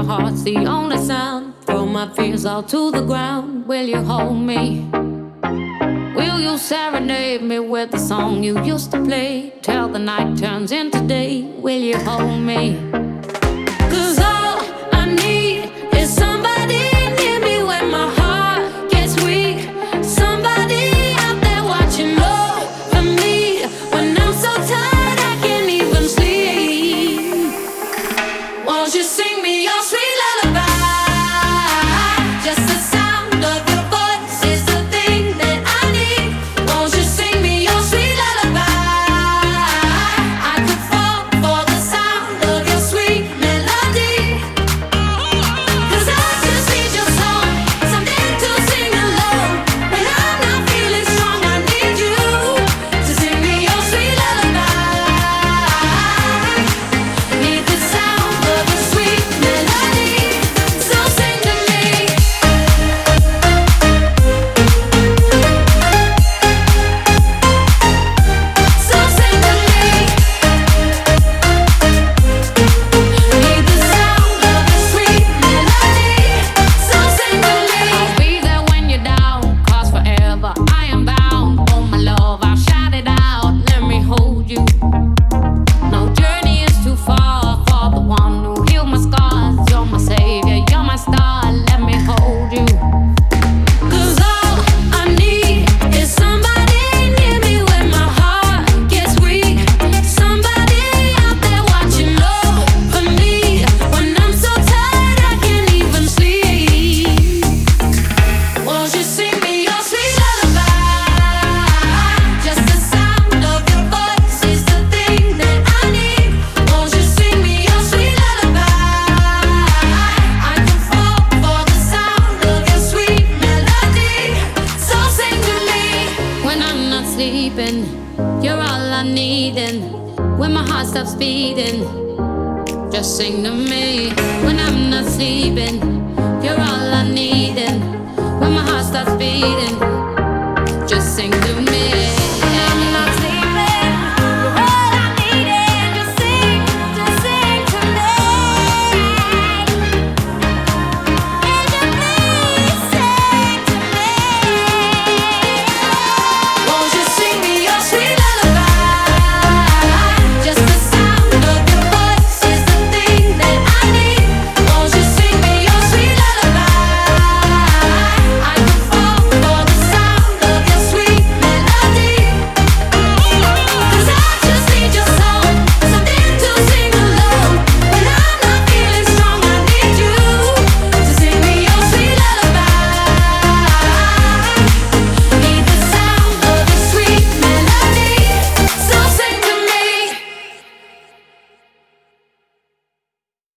heart's the only sound. Throw my fears all to the ground. Will you hold me? Will you serenade me with the song you used to play till the night turns into day? Will you hold me? 'Cause all I need is somebody near me when my heart gets weak. Somebody out there watching over me when I'm so tired I can't even sleep. Won't you sing me your sweet lullaby? Just the sound of your voice is the thing that I need. Won't you sing me your sweet lullaby? I could fall for the sound of your sweet melody. 'Cause I just need your song, something to sing along. When I'm not feeling strong, I need you to sing me your sweet lullaby. Need the sound of a sweet melody, so sing to me. So sing to me. Need the sound of a sweet melody, so sing to me. I'll be there when you're down, 'cause forever I am bound. Oh my love, I'll shout it out, let me hold you. No journey is too far for the one who healed my scars. You're my savior, you're my star, let me hold you. 'Cause all I need is somebody near me when my heart gets weak. Somebody out there watching over me when I'm so tired I can't even sleep. Won't you sing me your sweet lullaby? Just the sound of your voice is the thing that I need. Won't you sing me your sweet lullaby? I can fall for the sound of your sweet melody, so sing to me. When I'm not sleeping, you're all I need, and when my heart stops beating, just sing to me. When I'm not sleeping, you're all I need, and